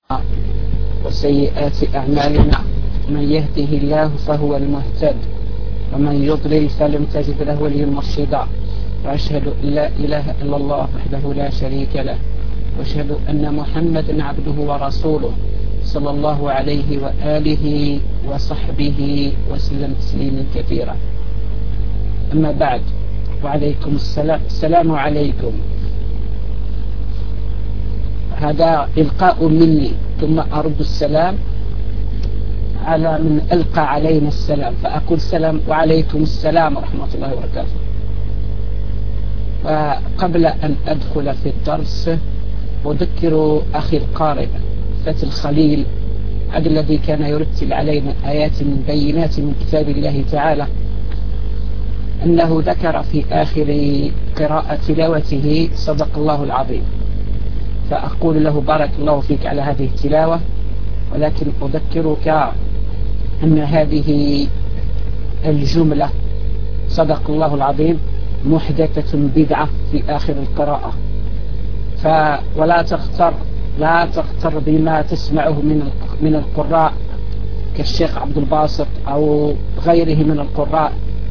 وسيئات أعمالنا، من يهده الله فهو المهتد ومن يضلل فلن تجد له وليا مرشدا. وأشهد أن لا إله إلا الله وحده لا شريك له، وأشهد أن محمدا عبده ورسوله صلى الله عليه وآله وصحبه وسلم تسليما كثيرا. أما بعد، وعليكم السلام عليكم. هذا إلقاء مني ثم أرد السلام على من ألقى علينا السلام، فأقول السلام وعليكم السلام ورحمة الله وبركاته. وقبل أن أدخل في الدرس أذكر أخي القارئ فتى الخليل الذي كان يرتل علينا آيات بينات من كتاب الله تعالى أنه ذكر في آخر قراءة تلاوته صدق الله العظيم، فأقول له بارك الله فيك على هذه التلاوة، ولكن أذكرك أن هذه الجملة صدق الله العظيم محدثة بدعة في آخر القراءة، لا تغتر بما تسمعه من القراء كالشيخ عبد الباسط أو غيره من القراء،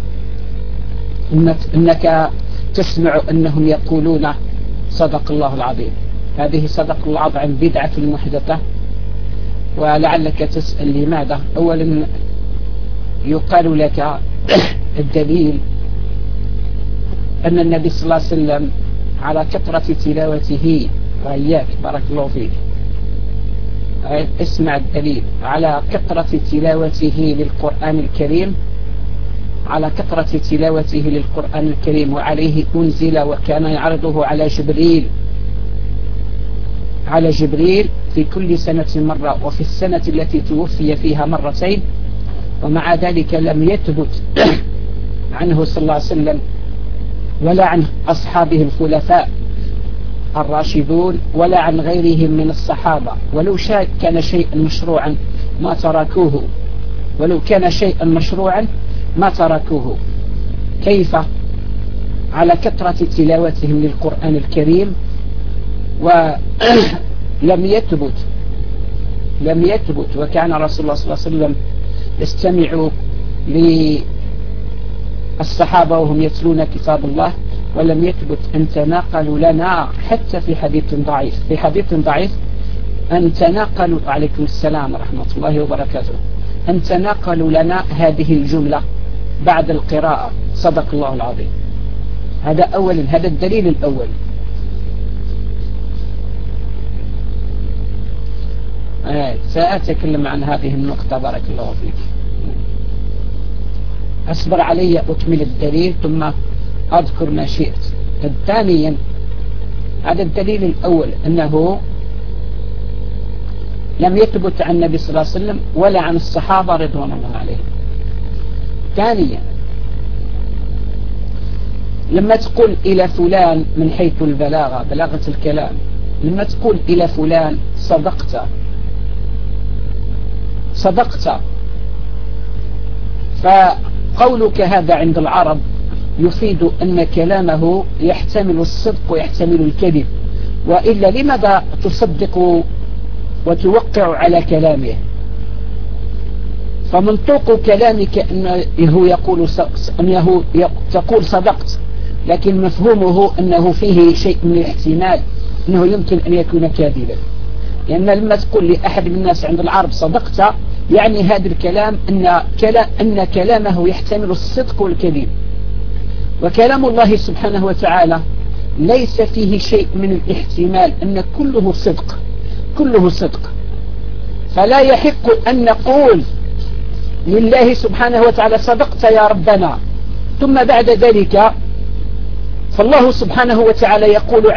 إنك تسمع أنهم يقولون صدق الله العظيم. هذه صدق الله العظيم بدعة محدثة، ولعلك تسأل لماذا. أولا يقال لك الدليل أن النبي صلى الله عليه وسلم على كثرة تلاوته، وإياك بارك الله فيك اسمع الدليل، على كثرة تلاوته للقرآن الكريم، على كثرة تلاوته للقرآن الكريم وعليه أنزل، وكان يعرضه على جبريل في كل سنة مرة، وفي السنة التي توفي فيها مرتين. ومع ذلك لم يثبت عنه صلى الله عليه وسلم ولا عن أصحابه الخلفاء الراشدون ولا عن غيرهم من الصحابة، ولو كان شيئا مشروعا ما تركوه، ولو كان شيئا مشروعا ما تركوه. كيف على كثرة تلاوتهم للقرآن الكريم ولم يثبت وكان رسول الله صلى الله عليه وسلم يستمع للصحابة وهم يتلون كتاب الله، ولم يثبت أن تناقلوا لنا حتى في حديث ضعيف أن تناقلوا، عليكم السلام ورحمة الله وبركاته، أن تناقلوا لنا هذه الجملة بعد القراءة صدق الله العظيم. هذا أولا، هذا الدليل الأول. سأتكلم عن هذه النقطة بارك الله فيك. أصبر علي أكمل الدليل ثم أذكر ما شئت. ثانيا، هذا الدليل الأول أنه لم يثبت عن النبي صلى الله عليه وسلم ولا عن الصحابة رضوان الله عليهم. ثانيا، لما تقول إلى فلان من حيث بلاغة الكلام، لما تقول إلى فلان صدقت، فقولك هذا عند العرب يفيد أن كلامه يحتمل الصدق ويحتمل الكذب، وإلا لماذا تصدق وتوقع على كلامه؟ فمنطوق كلامك أنه تقول صدقت، لكن مفهومه أنه فيه شيء من الاحتمال أنه يمكن أن يكون كاذبا، لأن لما تقول لأحد من الناس عند العرب صدقت، يعني هذا الكلام أن كلامه يحتمل الصدق والكذب. وكلام الله سبحانه وتعالى ليس فيه شيء من الاحتمال، أن كله صدق. فلا يحق أن نقول لله سبحانه وتعالى صدقت يا ربنا، ثم بعد ذلك فالله سبحانه وتعالى يقول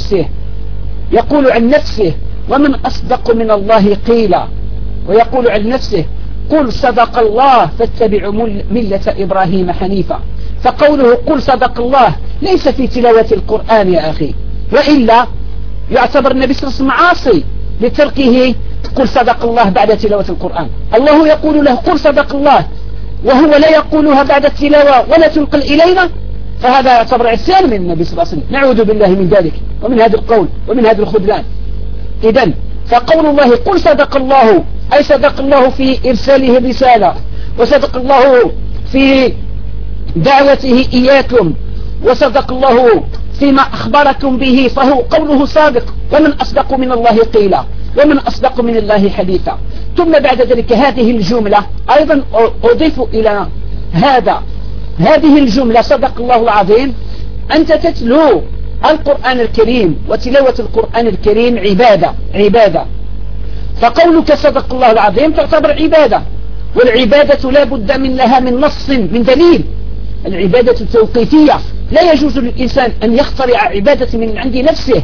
عن نفسه ومن أصدق من الله قيلا، ويقول عن نفسه قل صدق الله فاتبعوا ملة إبراهيم حنيفا. فقوله قل صدق الله ليس في تلاوة القرآن يا أخي، وإلا يعتبر النبي صلى الله عليه وسلم عاصي لتركه قل صدق الله بعد تلاوة القرآن. الله يقول له قل صدق الله وهو لا يقولها بعد التلاوة ولا تنقل إلينا، فهذا يعتبر عصيان من النبي صلى الله عليه وسلم. نعوذ بالله من ذلك ومن هذا القول ومن هذا الخذلان. إذن فقول الله قل صدق الله أي صدق الله في إرساله الرسالة، وصدق الله في دعوته إياكم، وصدق الله فيما أخبركم به، فهو قوله صادق. ومن أصدق من الله قيلا ومن أصدق من الله حديثا. ثم بعد ذلك هذه الجملة أيضا أضيف إلى هذه الجملة صدق الله العظيم. أنت تتلو القرآن الكريم، وتلاوة القرآن الكريم عبادة، فقولك صدق الله العظيم تعتبر عبادة، والعبادة لا بد لها من نص من دليل. العبادة التوقيفية لا يجوز للإنسان أن يخترع عبادة من عند نفسه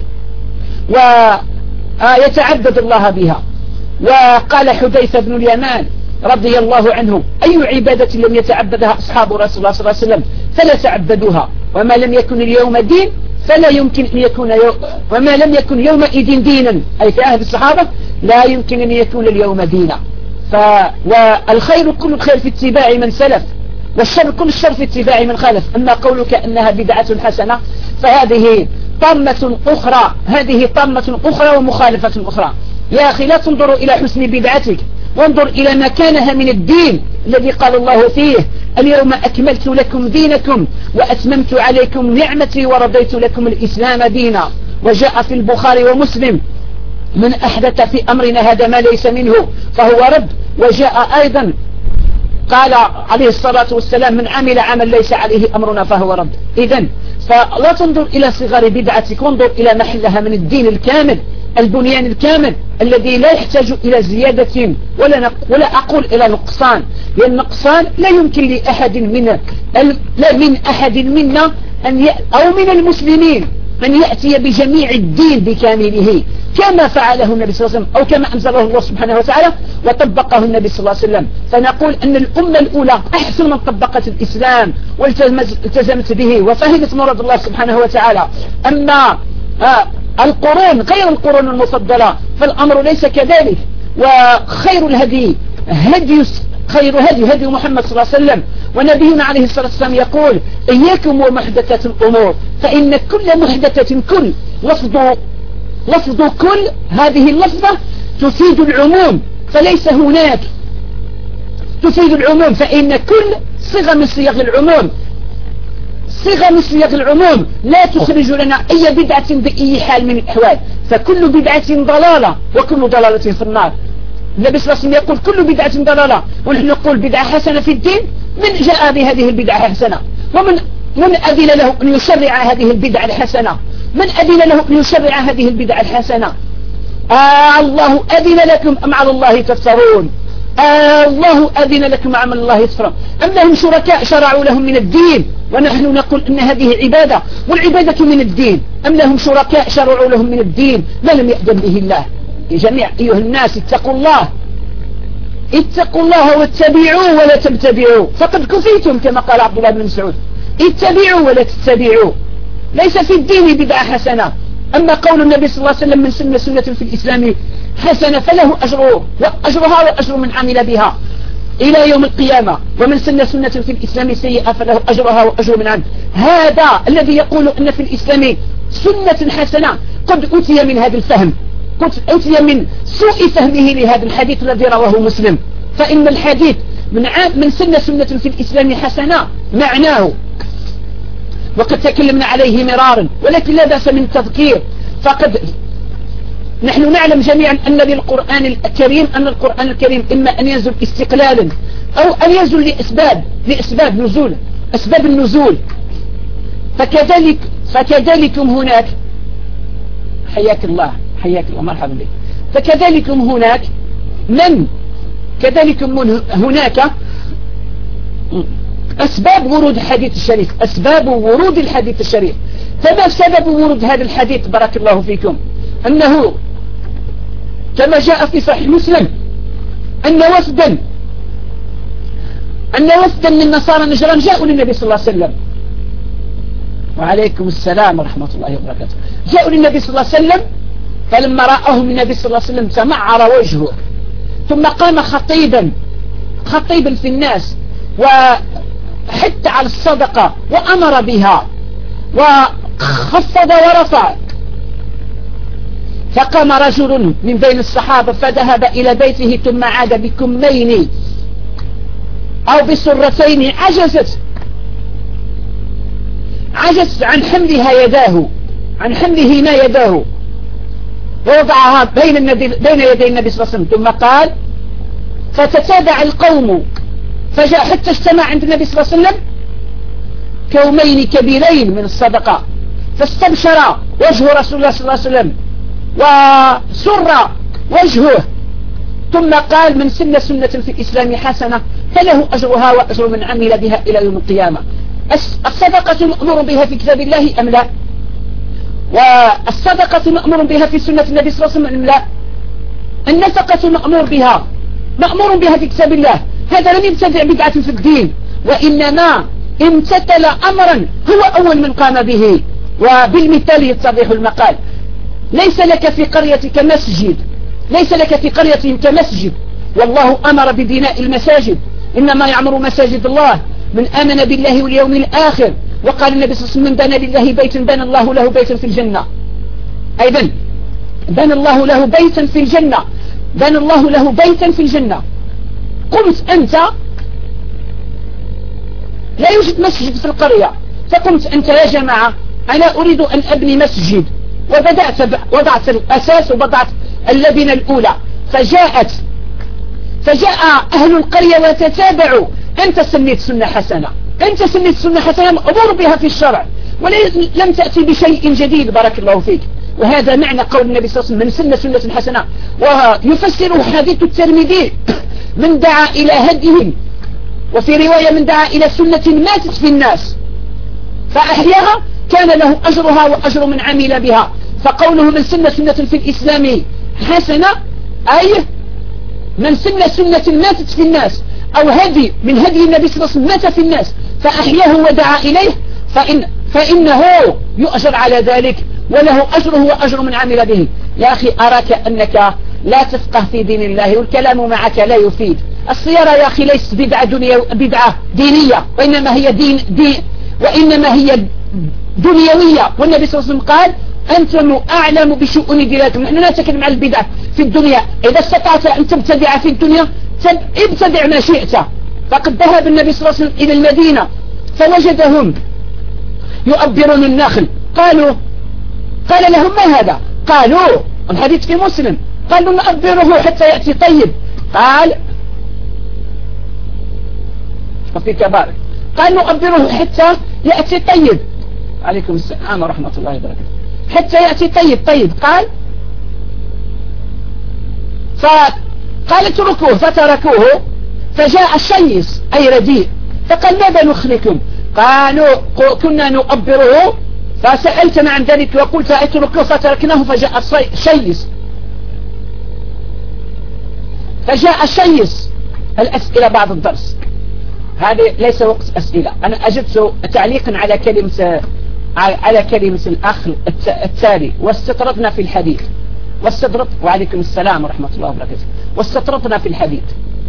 ويتعبد الله بها. وقال حذيفة بن اليمان رضي الله عنه أي عبادة لم يتعبدها أصحاب رسول الله صلى الله عليه وسلم فلا تعبدوها، وما لم يكن اليوم دين فلا يمكن أن يكون وما لم يكن يومئذ دينا، أي في عهد الصحابة لا يمكن أن يكون اليوم دينا. والخير كل الخير في اتباع من سلف، والشر كل الشر في اتباع من خلف. أما قولك أنها بدعة حسنة فهذه طامة أخرى ومخالفة أخرى. يا أخي لا تنظر إلى حسن بدعتك، وانظر إلى ما كانها من الدين الذي قال الله فيه اليوم أكملت لكم دينكم وأتممت عليكم نعمتي ورضيت لكم الإسلام دينا. وجاء في البخاري ومسلم من أحدث في أمرنا هذا ما ليس منه فهو رد. وجاء أيضا قال عليه الصلاة والسلام من عمل عمل ليس عليه أمرنا فهو رد. إذن فلا تنظر إلى صغار بدعتك، وانظر إلى محلها من الدين الكامل، البنيان الكامل الذي لا يحتاج إلى زيادة ولا أقول إلى نقصان، لأن النقصان لا يمكن لأحد منا أو من المسلمين أن يأتي بجميع الدين بكامله كما فعله النبي صلى الله عليه وسلم، أو كما أنزله الله سبحانه وتعالى وطبقه النبي صلى الله عليه وسلم. فنقول أن الأمة الأولى أحسن من طبقت الإسلام والتزمت به وفهمت مراد الله سبحانه وتعالى. أما القرون غير القرون المفضلة فالأمر ليس كذلك. وخير الهدي هدي محمد صلى الله عليه وسلم. ونبينا عليه الصلاة والسلام يقول إياكم ومحدثات الأمور فإن كل محدثة كل لفظ كل هذه اللفظة تفيد العموم، فليس هناك تفيد العموم، فإن كل صيغة من صيغ العموم لا تخرج لنا أي بدعة بأي حال من الأحوال، فكل بدعة ضلالة وكل ضلالة في النار. النبي صلى الله عليه وسلم يقول كل بدعة ضلالة، ونحن نقول بدعة حسنة في الدين. من جاء بهذه البدعة الحسنة؟ ومن أذن له أن يشرع هذه البدعة الحسنة؟ من أذن له أن يشرع هذه البدعة الحسنة؟ الله أذن لكم أم على الله تفترون؟ الله أذن لكم أم على الله تفترون؟ أم لهم شركاء شرعوا لهم من الدين ونحن نقول أن هذه عبادة والعبادة من الدين؟ أم لهم شركاء شرعوا لهم من الدين ما لم يأذن به الله؟ يا جميع أيها الناس اتقوا الله واتبعوا ولا تبتدعوا فقد كفيتم، كما قال عبد الله بن مسعود. اتبعوا ولا تتبعوا، ليس في الدين بدعة حسنة. أما قول النبي صلى الله عليه وسلم من سنة في الإسلام حسنة فله أجرها وأجر من عمل بها إلى يوم القيامة، ومن سنة في الإسلام سيئة فله أجرها وأجر من عمل. هذا الذي يقول أن في الإسلام سنة حسنة قد أتي من هذا الفهم، قد أتي من سوء فهمه لهذا الحديث الذي رواه مسلم. فإن الحديث من سنة في الإسلام حسنة معناه وقد تكلمنا عليه مرارا، ولكن لا بأس من التذكير. فقد نحن نعلم جميعا أن للقرآن الكريم إما أن ينزل استقلالا أو أن ينزل أسباب النزول. فكذلكم هناك حياك الله مرحبا بك. فكذلكم هناك أسباب ورود الحديث الشريف. فما سبب ورود هذا الحديث؟ بارك الله فيكم. أنه كما جاء في صحيح مسلم أن وفدا من نصارى نجران جاءوا للنبي صلى الله عليه وسلم. وعليكم السلام ورحمة الله وبركاته. جاءوا للنبي صلى الله عليه وسلم، فلما رأهم النبي صلى الله عليه وسلم تمعر وجهه، ثم قام خطيبا في الناس وحتى على الصدقة وأمر بها وخفض ورفع. فقام رجل من بين الصحابة فذهب إلى بيته ثم عاد بكمين أو بسرتين عجزت عن حملها يداه، عن حمله ما يداه، ووضعها بين يدي النبي صلى الله عليه وسلم. ثم قال فتتابع القوم فجاء حتى اجتمع عند النبي صلى الله عليه وسلم كومين كبيرين من الصدقة، فاستبشر وجه رسول الله صلى الله عليه وسلم وسر وجهه. ثم قال من سن سنة في الإسلام حسنة فله أجرها وأجر من عمل بها إلى يوم القيامة. الصدقة مأمور بها في كتاب الله أم لا؟ والصدقة مأمور بها في سنة النبي صلى الله عليه وسلم أم لا؟ النفقة مأمور بها في كتاب الله. هذا لم يبتدع بدعة في الدين، وإنما امتثل أمرا هو أول من قام به. وبالمثال يتضح المقال. ليس لك في قريتك مسجد، ليس لك في قريتك مسجد، والله أمر ببناء المساجد. إنما يعمر مساجد الله من آمن بالله واليوم الآخر. وقال النبي صلى الله عليه وسلم من بنى لله بيتا بنى الله له بيتا في الجنة. أيضا بنى الله له بيتا في الجنة، بنى الله له بيتا في الجنة. قمت أنت لا يوجد مسجد في القرية، فقمت أنت يا جماعة أنا أريد أن أبني مسجد، وضعت الأساس ووضعت اللبنة الأولى، فجاء أهل القرية وتتابعوا. أنت سنيت سنة حسنة، أنت سنيت سنة حسنة مأمور بها في الشرع، ولم تأتي بشيء جديد بارك الله فيك. وهذا معنى قول النبي صلى الله عليه وسلم من سنة حسنة. ويفسر حديث الترمذي من دعا إلى هديهم، وفي رواية من دعا إلى سنة ماتت في الناس فأحياها كان له أجرها وأجر من عمل بها. فقوله من سنة في الإسلام حسنة أي من سنة ماتت في الناس، أو هدي من هدي النبي صلى الله عليه وسلم مات في الناس فأحياه ودعا إليه، فإنه يؤجر على ذلك وله أجره وأجر من عمل به. يا أخي أراك أنك لا تفقه في دين الله والكلام معك لا يفيد. السيارة يا أخي ليست بدعة دينية، وإنما هي وإنما هي دنيوية. والنبي صلى الله عليه وسلم قال أنتم أعلم بشؤون دينكم. نحن لا نتكلم عن البدع في الدنيا. إذا استطعت أن تبتدع في الدنيا ابتدع ما شئت. فقد ذهب النبي صلى الله عليه وسلم إلى المدينة فوجدهم يؤبرون النخل. قال لهم ما هذا؟ قالوا الحديث في مسلم قالوا نؤبره حتى يأتي طيب. قال وفي كبار قال نؤبره حتى يأتي طيب. عليكم السلام ورحمة الله وبركاته. حتى يأتي طيب. فقال اتركوه فتركوه. فجاء الشيس أي رديء فقال ماذا نخلكم؟ قالوا كنا نؤبره فسألتنا عن ذلك وقلت اتركوه فتركناه. فجاء الشيس. الأسئلة بعد الدرس، هذه ليس وقت أسئلة. أنا أجبت تعليقا على كلمة الأخ التالي واستطردنا في الحديث وعليكم السلام ورحمة الله وبركاته. واستطردنا في الحديث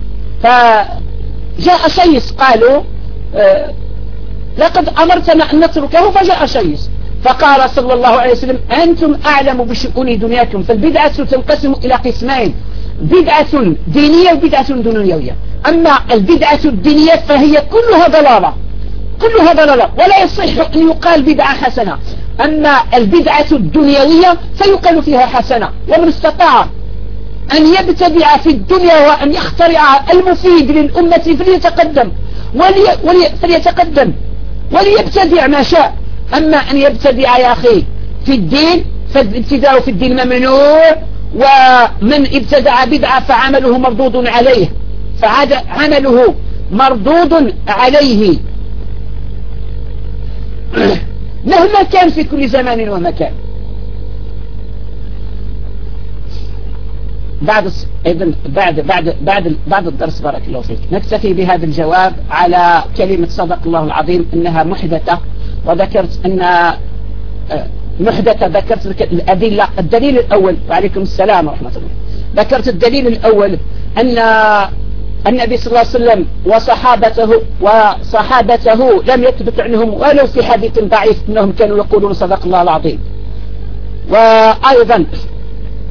فجاء شيس قالوا لقد أمرتنا أن نتركه. فجاء شيس فقال صلى الله عليه وسلم أنتم أعلم بشؤون دنياكم. فالبدعة تنقسم إلى قسمين، بدعة دينية وبدعة دنيوية. أما البدعة الدينية فهي كلها ضلالة ولا يصح أن يقال بدعة حسنة. أما البدعة الدنيوية فيقال فيها حسنة. ومن استطاع أن يبتدع في الدنيا وأن يخترع المفيد للأمة فليتقدم وليبتدع ما شاء. أما أن يبتدع يا أخي في الدين فالابتداء في الدين ممنوع، ومن ابتدع بدعة فعمله مردود عليه مهما كان في كل زمان ومكان. بعد الدرس بارك الله فيك نكتفي بهذا الجواب على كلمة صدق الله العظيم أنها محدثة. وذكرت أن محدثة، ذكرت الأدلة. الدليل الأول وعليكم السلام ورحمة الله. ذكرت الدليل الأول أن النبي صلى الله عليه وسلم وصحابته لم يثبت عنهم ولو في حديث ضعيف أنهم كانوا يقولون صدق الله العظيم. وأيضا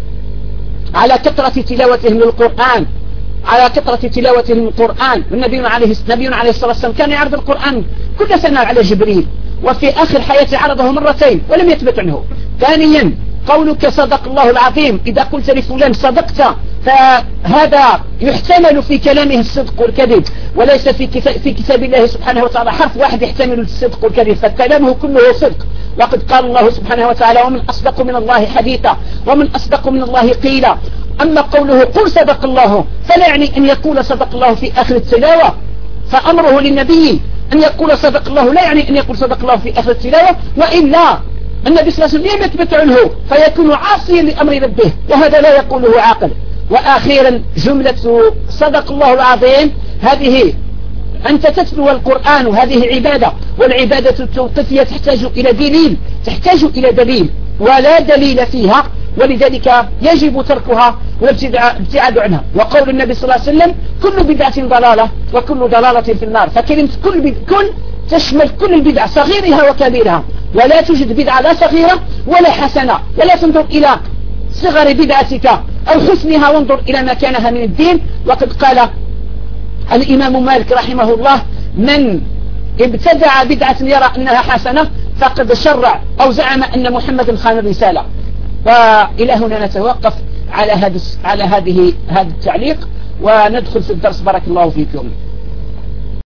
على كثرة تلاوتهم للقرآن، على كثرة تلاوتهم للقرآن. نبينا عليه الصلاة والسلام كان يعرض القرآن كل سنة على جبريل، وفي آخر حياته عرضه مرتين ولم يثبت عنه. ثانيا قولك صدق الله العظيم، إذا قلت لفلان صدقت فهذا يحتمل في كلامه الصدق والكذب، وليس في كتاب الله سبحانه وتعالى حرف واحد يحتمل الصدق والكذب، فكلامه كله صدق. وقد قال الله سبحانه وتعالى: ومن أصدق من الله حديثا ومن أصدق من الله قيلا. أما قوله قل صدق الله فلا يعني أن يقول صدق الله في آخر التلاوة، فأمره للنبي أن يقول صدق الله لا يعني أن يقول صدق الله في آخر التلاوة، وإلا النبي صلى الله عليه وسلم يثبت عنه فيكون عاصيا لأمر ربه، وهذا لا يقوله عاقل. وآخيرا جملة صدق الله العظيم هذه أنت تتلو القرآن، وهذه عبادة، والعبادة التوقيفية تحتاج إلى دليل ولا دليل فيها، ولذلك يجب تركها والابتعاد عنها. وقول النبي صلى الله عليه وسلم: كل بدعة ضلالة وكل ضلالة في النار. فكلمة كل تشمل كل البدع صغيرها وكبيرها، ولا توجد بدعة لا صغيرة ولا حسنة، ولا تنظر إلى صغر بدعتك أو حسنها، وانظر إلى مكانها من الدين. وقد قال الإمام مالك رحمه الله: من ابتدع بدعة يرى أنها حسنة فقد شرع أو زعم أن محمد خان الرسالة. وإلى هنا نتوقف على هذا التعليق، وندخل في الدرس. بارك الله فيكم.